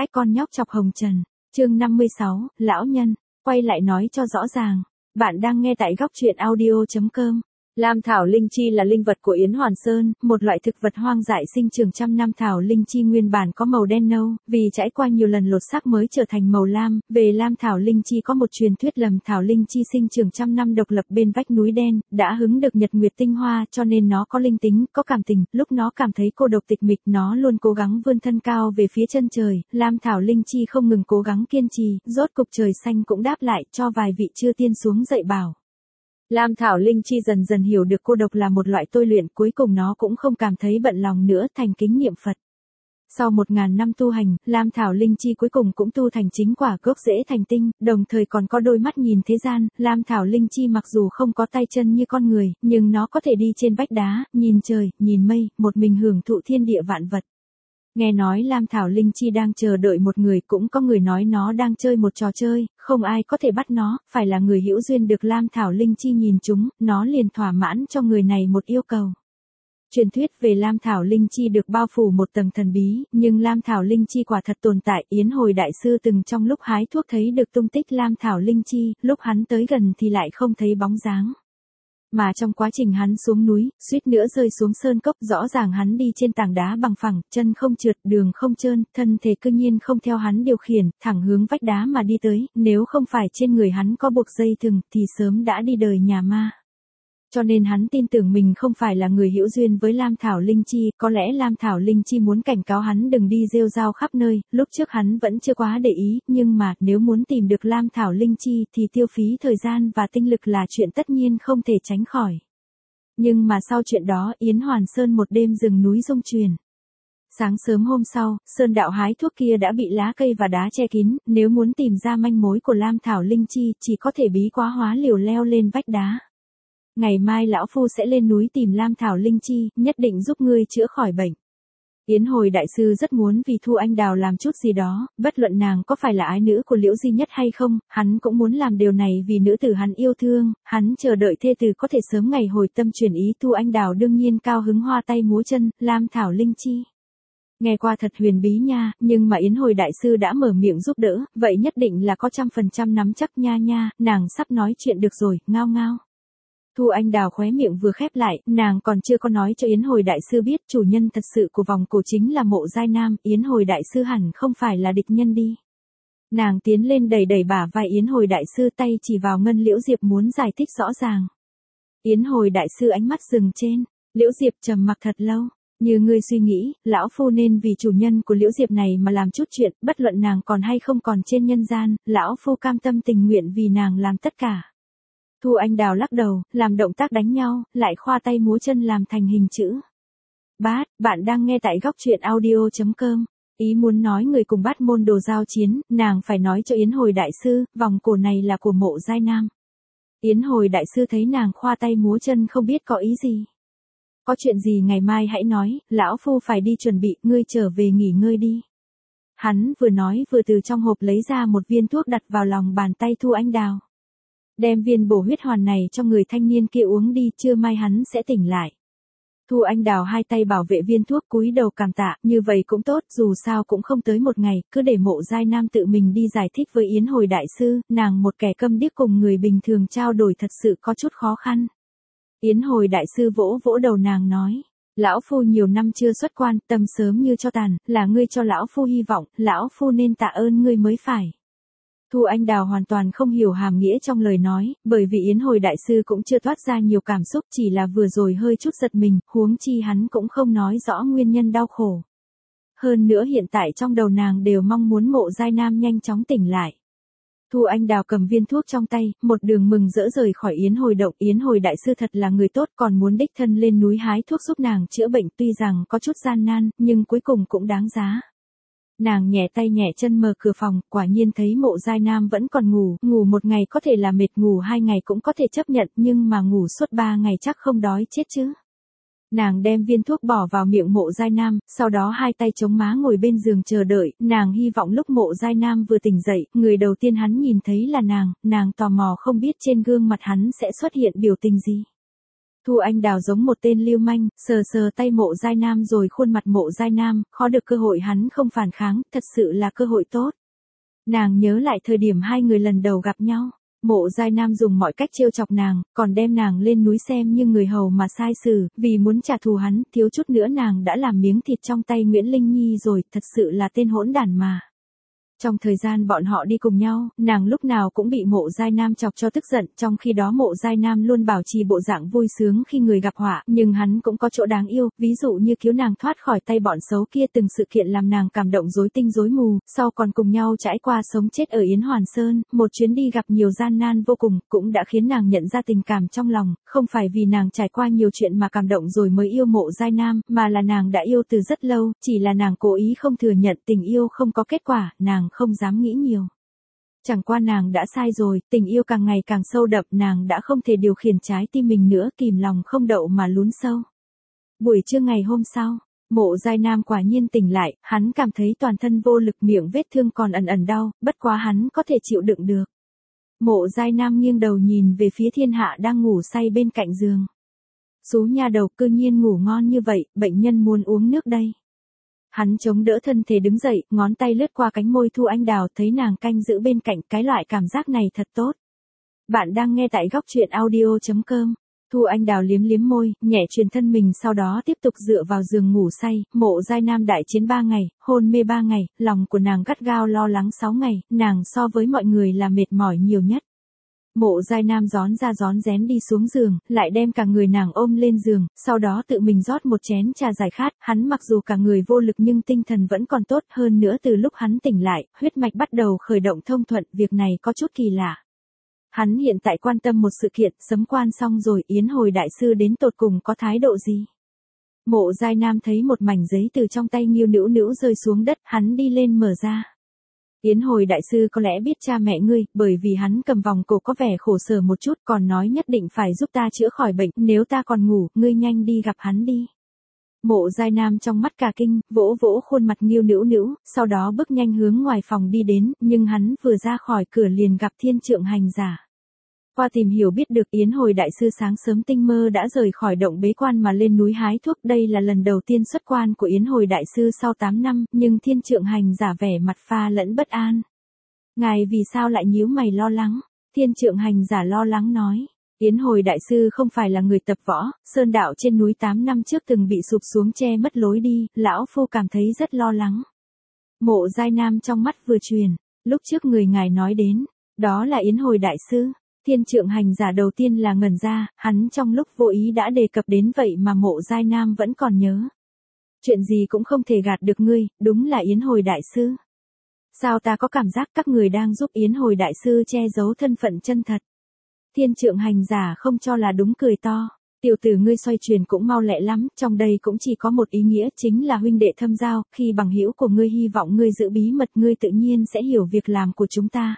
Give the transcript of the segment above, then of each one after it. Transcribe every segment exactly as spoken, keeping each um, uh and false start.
ách con nhóc chọc hồng trần. Chương năm mươi sáu, lão nhân, quay lại nói cho rõ ràng. Bạn đang nghe tại góc truyện audio chấm com. Lam thảo linh chi là linh vật của Yến Hoàn Sơn, một loại thực vật hoang dại sinh trưởng trăm năm. Thảo linh chi nguyên bản có màu đen nâu, vì trải qua nhiều lần lột xác mới trở thành màu lam. Về lam thảo linh chi có một truyền thuyết lầm thảo linh chi sinh trưởng trăm năm độc lập bên vách núi đen, đã hứng được nhật nguyệt tinh hoa cho nên nó có linh tính, có cảm tình. Lúc nó cảm thấy cô độc tịch mịch, nó luôn cố gắng vươn thân cao về phía chân trời. Lam thảo linh chi không ngừng cố gắng kiên trì, rốt cục trời xanh cũng đáp lại cho vài vị chư tiên xuống dạy bảo. Lam thảo linh chi dần dần hiểu được cô độc là một loại tôi luyện, cuối cùng nó cũng không cảm thấy bận lòng nữa, thành kính niệm Phật. Sau một ngàn năm tu hành, lam thảo linh chi cuối cùng cũng tu thành chính quả gốc rễ thành tinh, đồng thời còn có đôi mắt nhìn thế gian. Lam thảo linh chi mặc dù không có tay chân như con người, nhưng nó có thể đi trên vách đá, nhìn trời, nhìn mây, một mình hưởng thụ thiên địa vạn vật. Nghe nói lam thảo linh chi đang chờ đợi một người, cũng có người nói nó đang chơi một trò chơi, không ai có thể bắt nó, phải là người hữu duyên được lam thảo linh chi nhìn chúng, nó liền thỏa mãn cho người này một yêu cầu. Truyền thuyết về lam thảo linh chi được bao phủ một tầng thần bí, nhưng lam thảo linh chi quả thật tồn tại. Yến Hồi đại sư từng trong lúc hái thuốc thấy được tung tích lam thảo linh chi, lúc hắn tới gần thì lại không thấy bóng dáng. Mà trong quá trình hắn xuống núi, suýt nữa rơi xuống sơn cốc, rõ ràng hắn đi trên tảng đá bằng phẳng, chân không trượt, đường không trơn, thân thể cư nhiên không theo hắn điều khiển, thẳng hướng vách đá mà đi tới, nếu không phải trên người hắn có buộc dây thừng, thì sớm đã đi đời nhà ma. Cho nên hắn tin tưởng mình không phải là người hữu duyên với lam thảo linh chi, có lẽ lam thảo linh chi muốn cảnh cáo hắn đừng đi rêu rao khắp nơi. Lúc trước hắn vẫn chưa quá để ý, nhưng mà nếu muốn tìm được lam thảo linh chi thì tiêu phí thời gian và tinh lực là chuyện tất nhiên không thể tránh khỏi. Nhưng mà sau chuyện đó, Yến Hoàn Sơn một đêm rừng núi rung chuyển. Sáng sớm hôm sau, sơn đạo hái thuốc kia đã bị lá cây và đá che kín, nếu muốn tìm ra manh mối của lam thảo linh chi chỉ có thể bí quá hóa liều leo lên vách đá. Ngày mai lão phu sẽ lên núi tìm lam thảo linh chi, nhất định giúp ngươi chữa khỏi bệnh. Yến Hồi đại sư rất muốn vì Thu Anh Đào làm chút gì đó, bất luận nàng có phải là ái nữ của Liễu Di Nhất hay không, hắn cũng muốn làm điều này vì nữ tử hắn yêu thương, hắn chờ đợi thê tử có thể sớm ngày hồi tâm chuyển ý. Thu Anh Đào đương nhiên cao hứng hoa tay múa chân, lam thảo linh chi. Nghe qua thật huyền bí nha, nhưng mà Yến Hồi đại sư đã mở miệng giúp đỡ, vậy nhất định là có trăm phần trăm nắm chắc nha nha, nàng sắp nói chuyện được rồi, ngao ngao. Thu Anh Đào khóe miệng vừa khép lại, nàng còn chưa có nói cho Yến Hồi đại sư biết chủ nhân thật sự của vòng cổ chính là Mộ Giai Nam. Yến Hồi đại sư hẳn không phải là địch nhân đi. Nàng tiến lên đẩy đẩy bả vai Yến Hồi đại sư, tay chỉ vào Ngân Liễu Diệp muốn giải thích rõ ràng. Yến Hồi đại sư ánh mắt dừng trên Liễu Diệp, trầm mặc thật lâu. Như ngươi suy nghĩ, lão phu nên vì chủ nhân của Liễu Diệp này mà làm chút chuyện, bất luận nàng còn hay không còn trên nhân gian, lão phu cam tâm tình nguyện vì nàng làm tất cả. Thu Anh Đào lắc đầu, làm động tác đánh nhau, lại khoa tay múa chân làm thành hình chữ. Bát, bạn đang nghe tại góc truyện audio chấm com. Ý muốn nói người cùng Bát môn đồ giao chiến, nàng phải nói cho Yến Hồi đại sư, vòng cổ này là của Mộ Giai Nam. Yến Hồi đại sư thấy nàng khoa tay múa chân không biết có ý gì. Có chuyện gì ngày mai hãy nói, lão phu phải đi chuẩn bị, ngươi trở về nghỉ ngơi đi. Hắn vừa nói vừa từ trong hộp lấy ra một viên thuốc đặt vào lòng bàn tay Thu Anh Đào. Đem viên bổ huyết hoàn này cho người thanh niên kia uống đi, trưa mai hắn sẽ tỉnh lại. Thu Anh Đào hai tay bảo vệ viên thuốc, cúi đầu cảm tạ, như vậy cũng tốt, dù sao cũng không tới một ngày, cứ để Mộ Giai Nam tự mình đi giải thích với Yến Hồi đại sư, nàng một kẻ câm điếc cùng người bình thường trao đổi thật sự có chút khó khăn. Yến Hồi đại sư vỗ vỗ đầu nàng nói, lão phu nhiều năm chưa xuất quan, tâm sớm như cho tàn, là ngươi cho lão phu hy vọng, lão phu nên tạ ơn ngươi mới phải. Thu Anh Đào hoàn toàn không hiểu hàm nghĩa trong lời nói, bởi vì Yến Hồi đại sư cũng chưa toát ra nhiều cảm xúc, chỉ là vừa rồi hơi chút giật mình, huống chi hắn cũng không nói rõ nguyên nhân đau khổ. Hơn nữa hiện tại trong đầu nàng đều mong muốn Mộ Giai Nam nhanh chóng tỉnh lại. Thu Anh Đào cầm viên thuốc trong tay, một đường mừng rỡ rời khỏi Yến Hồi động. Yến Hồi đại sư thật là người tốt, còn muốn đích thân lên núi hái thuốc giúp nàng chữa bệnh, tuy rằng có chút gian nan, nhưng cuối cùng cũng đáng giá. Nàng nhẹ tay nhẹ chân mở cửa phòng, quả nhiên thấy Mộ Giai Nam vẫn còn ngủ, ngủ một ngày có thể là mệt, ngủ hai ngày cũng có thể chấp nhận, nhưng mà ngủ suốt ba ngày chắc không đói chết chứ. Nàng đem viên thuốc bỏ vào miệng Mộ Giai Nam, sau đó hai tay chống má ngồi bên giường chờ đợi, nàng hy vọng lúc Mộ Giai Nam vừa tỉnh dậy, người đầu tiên hắn nhìn thấy là nàng, nàng tò mò không biết trên gương mặt hắn sẽ xuất hiện biểu tình gì. Thu Anh Đào giống một tên lưu manh, sờ sờ tay Mộ Giai Nam rồi khuôn mặt Mộ Giai Nam, khó được cơ hội hắn không phản kháng, thật sự là cơ hội tốt. Nàng nhớ lại thời điểm hai người lần đầu gặp nhau. Mộ Giai Nam dùng mọi cách trêu chọc nàng, còn đem nàng lên núi xem như người hầu mà sai xử, vì muốn trả thù hắn, thiếu chút nữa nàng đã làm miếng thịt trong tay Nguyễn Linh Nhi rồi, thật sự là tên hỗn đản mà. Trong thời gian bọn họ đi cùng nhau, nàng lúc nào cũng bị Mộ Giai Nam chọc cho tức giận, trong khi đó Mộ Giai Nam luôn bảo trì bộ dạng vui sướng khi người gặp họa, nhưng hắn cũng có chỗ đáng yêu, ví dụ như cứu nàng thoát khỏi tay bọn xấu kia, từng sự kiện làm nàng cảm động rối tinh rối mù, sau còn cùng nhau trải qua sống chết ở Yến Hoàn Sơn, một chuyến đi gặp nhiều gian nan vô cùng, cũng đã khiến nàng nhận ra tình cảm trong lòng, không phải vì nàng trải qua nhiều chuyện mà cảm động rồi mới yêu Mộ Giai Nam, mà là nàng đã yêu từ rất lâu, chỉ là nàng cố ý không thừa nhận tình yêu không có kết quả, nàng không dám nghĩ nhiều. Chẳng qua nàng đã sai rồi, tình yêu càng ngày càng sâu đậm, nàng đã không thể điều khiển trái tim mình nữa, kìm lòng không đậu mà lún sâu. Buổi trưa ngày hôm sau, Mộ Giai Nam quả nhiên tỉnh lại, hắn cảm thấy toàn thân vô lực, miệng vết thương còn ẩn ẩn đau, bất quá hắn có thể chịu đựng được. Mộ Giai Nam nghiêng đầu nhìn về phía Thiên Hạ đang ngủ say bên cạnh giường. Xú nha đầu, cư nhiên ngủ ngon như vậy, bệnh nhân muốn uống nước đây. Hắn chống đỡ thân thể đứng dậy, ngón tay lướt qua cánh môi Thu Anh Đào, thấy nàng canh giữ bên cạnh, cái loại cảm giác này thật tốt. Bạn đang nghe tại góc truyện audio chấm com. Thu Anh Đào liếm liếm môi, nhẹ truyền thân mình, sau đó tiếp tục dựa vào giường ngủ say. Mộ Giai Nam đại chiến ba ngày, hôn mê ba ngày, lòng của nàng gắt gao lo lắng sáu ngày, nàng so với mọi người là mệt mỏi nhiều nhất. Mộ Giai Nam rón ra rón rén đi xuống giường, lại đem cả người nàng ôm lên giường, sau đó tự mình rót một chén trà giải khát, hắn mặc dù cả người vô lực nhưng tinh thần vẫn còn tốt, hơn nữa từ lúc hắn tỉnh lại, huyết mạch bắt đầu khởi động thông thuận, việc này có chút kỳ lạ. Hắn hiện tại quan tâm một sự kiện, sấm quan xong rồi, Yến Hồi đại sư đến tột cùng có thái độ gì? Mộ Giai Nam thấy một mảnh giấy từ trong tay Nghiêu Nữu Nữu rơi xuống đất, hắn đi lên mở ra. Yến Hồi đại sư có lẽ biết cha mẹ ngươi, bởi vì hắn cầm vòng cổ có vẻ khổ sở một chút, còn nói nhất định phải giúp ta chữa khỏi bệnh, nếu ta còn ngủ, ngươi nhanh đi gặp hắn đi. Mộ Giai Nam trong mắt cả kinh, vỗ vỗ khuôn mặt Nghiêu Nữu Nữu, sau đó bước nhanh hướng ngoài phòng đi đến, nhưng hắn vừa ra khỏi cửa liền gặp Thiên Trượng Hành Giả. Qua tìm hiểu biết được Yến Hồi đại sư sáng sớm tinh mơ đã rời khỏi động bế quan mà lên núi hái thuốc, đây là lần đầu tiên xuất quan của Yến Hồi đại sư sau tám năm, nhưng Thiên Trượng Hành Giả vẻ mặt pha lẫn bất an. Ngài vì sao lại nhíu mày lo lắng? Thiên Trượng Hành Giả lo lắng nói. Yến Hồi đại sư không phải là người tập võ, sơn đạo trên núi tám năm trước từng bị sụp xuống che mất lối đi, lão phu cảm thấy rất lo lắng. Mộ Giai Nam trong mắt vừa truyền, lúc trước người ngài nói đến, đó là Yến Hồi đại sư. Thiên Trượng Hành Giả đầu tiên là ngẩn ra, hắn trong lúc vô ý đã đề cập đến vậy mà Mộ Giai Nam vẫn còn nhớ. Chuyện gì cũng không thể gạt được ngươi, đúng là Yến Hồi đại sư. Sao ta có cảm giác các người đang giúp Yến Hồi đại sư che giấu thân phận chân thật? Thiên Trượng Hành Giả không cho là đúng, cười to. Tiểu tử ngươi xoay chuyển cũng mau lẹ lắm, trong đây cũng chỉ có một ý nghĩa, chính là huynh đệ thâm giao, khi bằng hữu của ngươi hy vọng ngươi giữ bí mật, ngươi tự nhiên sẽ hiểu việc làm của chúng ta.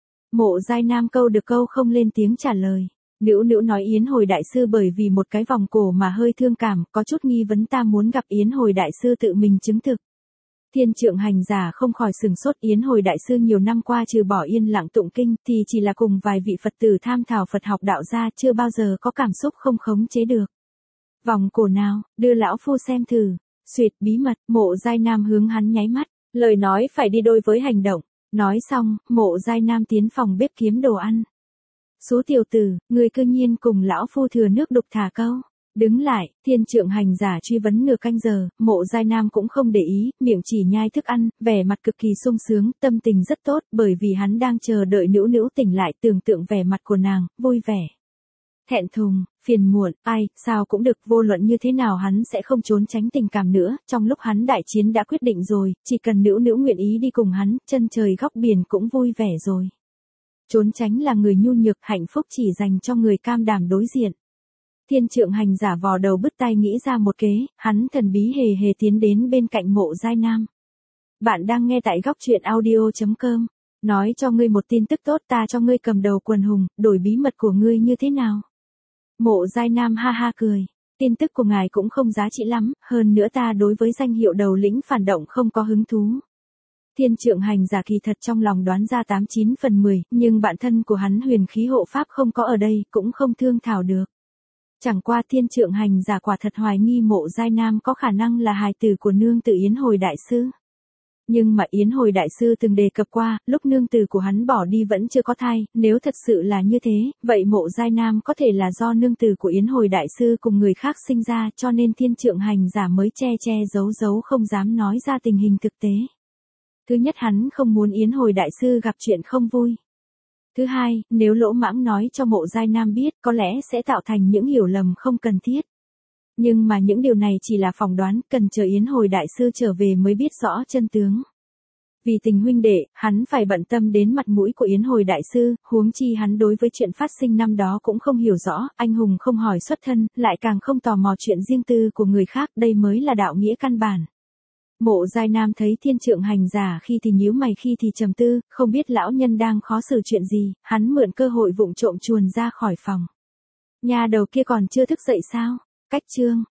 Mộ Giai Nam câu được câu không lên tiếng trả lời. Nữu Nữu nói Yến Hồi đại sư bởi vì một cái vòng cổ mà hơi thương cảm, có chút nghi vấn, ta muốn gặp Yến Hồi đại sư tự mình chứng thực. Thiên Trượng Hành Giả không khỏi sừng sốt, Yến Hồi đại sư nhiều năm qua trừ bỏ yên lặng tụng kinh thì chỉ là cùng vài vị Phật tử tham thảo Phật học đạo gia, chưa bao giờ có cảm xúc không khống chế được. Vòng cổ nào, đưa lão phu xem thử. Xuyệt, bí mật. Mộ Giai Nam hướng hắn nháy mắt, lời nói phải đi đôi với hành động. Nói xong, Mộ Giai Nam tiến phòng bếp kiếm đồ ăn. Số tiểu tử, người cư nhiên cùng lão phu thừa nước đục thả câu. Đứng lại, Thiên Trượng Hành Giả truy vấn nửa canh giờ, Mộ Giai Nam cũng không để ý, miệng chỉ nhai thức ăn, vẻ mặt cực kỳ sung sướng, tâm tình rất tốt, bởi vì hắn đang chờ đợi Nữu Nữu tỉnh lại, tưởng tượng vẻ mặt của nàng, vui vẻ. Thẹn thùng, phiền muộn, ai, sao cũng được, vô luận như thế nào hắn sẽ không trốn tránh tình cảm nữa, trong lúc hắn đại chiến đã quyết định rồi, chỉ cần Nữu Nữu nguyện ý đi cùng hắn, chân trời góc biển cũng vui vẻ rồi. Trốn tránh là người nhu nhược, hạnh phúc chỉ dành cho người cam đảm đối diện. Thiên Trượng Hành Giả vò đầu bứt tai nghĩ ra một kế, hắn thần bí hề hề tiến đến bên cạnh Mộ Giai Nam. Bạn đang nghe tại góc truyện audio chấm com. Nói cho ngươi một tin tức tốt, ta cho ngươi cầm đầu quần hùng, đổi bí mật của ngươi như thế nào? Mộ Giai Nam ha ha cười. Tin tức của ngài cũng không giá trị lắm, hơn nữa ta đối với danh hiệu đầu lĩnh phản động không có hứng thú. Thiên Trượng Hành Giả kỳ thật trong lòng đoán ra tám chín phần mười, nhưng bạn thân của hắn Huyền Khí Hộ Pháp không có ở đây, cũng không thương thảo được. Chẳng qua thiên trượng hành giả quả thật hoài nghi Mộ Giai Nam có khả năng là hài tử của nương tử Yến Hồi Đại Sư. Nhưng mà Yến Hồi Đại Sư từng đề cập qua, lúc nương tử của hắn bỏ đi vẫn chưa có thai, nếu thật sự là như thế, vậy Mộ Giai Nam có thể là do nương tử của Yến Hồi Đại Sư cùng người khác sinh ra, cho nên thiên trượng hành giả mới che che giấu giấu không dám nói ra tình hình thực tế. Thứ nhất, hắn không muốn Yến Hồi Đại Sư gặp chuyện không vui. Thứ hai, nếu lỗ mãng nói cho Mộ Giai Nam biết, có lẽ sẽ tạo thành những hiểu lầm không cần thiết. Nhưng mà những điều này chỉ là phỏng đoán, cần chờ Yến Hồi Đại Sư trở về mới biết rõ chân tướng. Vì tình huynh đệ, hắn phải bận tâm đến mặt mũi của Yến Hồi Đại Sư, huống chi hắn đối với chuyện phát sinh năm đó cũng không hiểu rõ, anh hùng không hỏi xuất thân, lại càng không tò mò chuyện riêng tư của người khác, đây mới là đạo nghĩa căn bản. Mộ Giai Nam thấy thiên trượng hành giả khi thì nhíu mày khi thì trầm tư, không biết lão nhân đang khó xử chuyện gì, hắn mượn cơ hội vụng trộm chuồn ra khỏi phòng. Nhà đầu kia còn chưa thức dậy sao? Cách chương